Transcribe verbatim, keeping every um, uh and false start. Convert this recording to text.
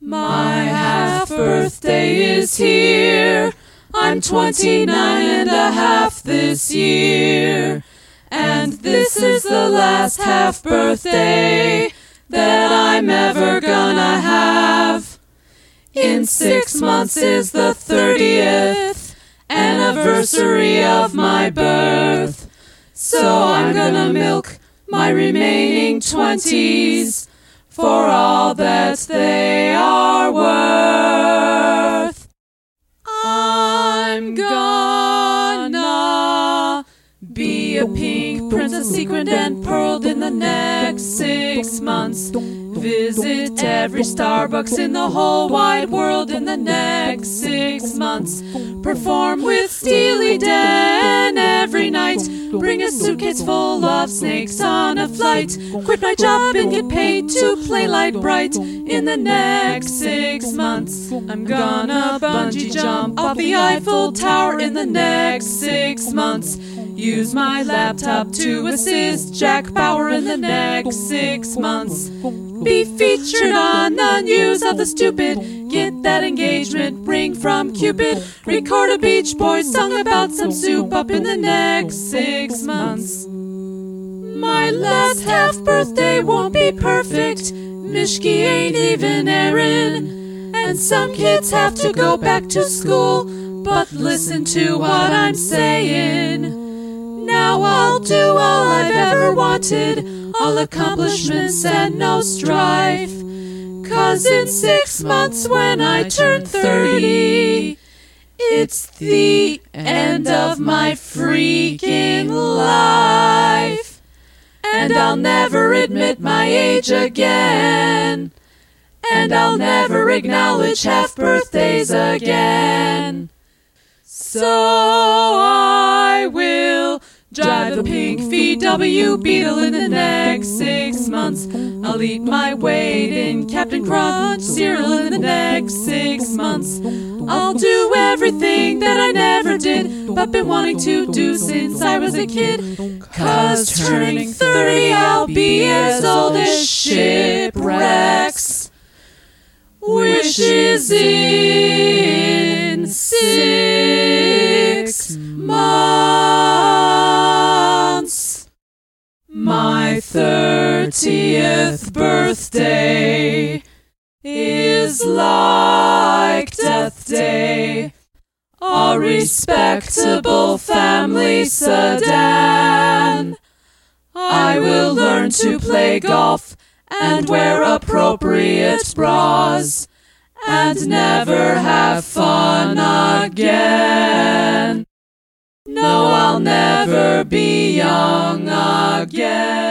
My half-birthday is here. I'm twenty-nine and a half this year. And this is the last half-birthday that I'm ever gonna have. In six months is the thirtieth anniversary of my birth. So I'm gonna milk my remaining twenties for all that they are worth. I'm gonna be a pink princess, sequined and pearled in the next six months. Visit every Starbucks in the whole wide world in the next six months. Perform with Steely Dan every night. Bring a suitcase full of snakes on a flight. Quit my job and get paid to play light bright in the next six months. I'm gonna bungee jump off the Eiffel Tower in the next six months. Use my laptop to assist Jack Bauer in the next six months. Be featured on the news of the stupid. Get that engagement ring from Cupid. Record a Beach Boys song about some soup up in the next six months. My last half-birthday won't be perfect. Mishki ain't even Erin. And some kids have to go back to school. But listen to what I'm saying. Now I'll do all I've ever wanted, all accomplishments and no strife. 'Cause in six months when I turn thirty, it's the end of my freaking life. And I'll never admit my age again. And I'll never acknowledge half-birthdays again. So I will drive the pink V W Beetle in the next six months. I'll eat my weight in Captain Crunch cereal in the next six months. I'll do everything that I never did, but been wanting to do since I was a kid. 'Cause turning thirty, I'll be as old as shipwrecks, which is in six months. My thirtieth birthday is like Death Day, a respectable family sedan. I will learn to play golf and wear appropriate bras and never have fun again. No, I'll never be young again.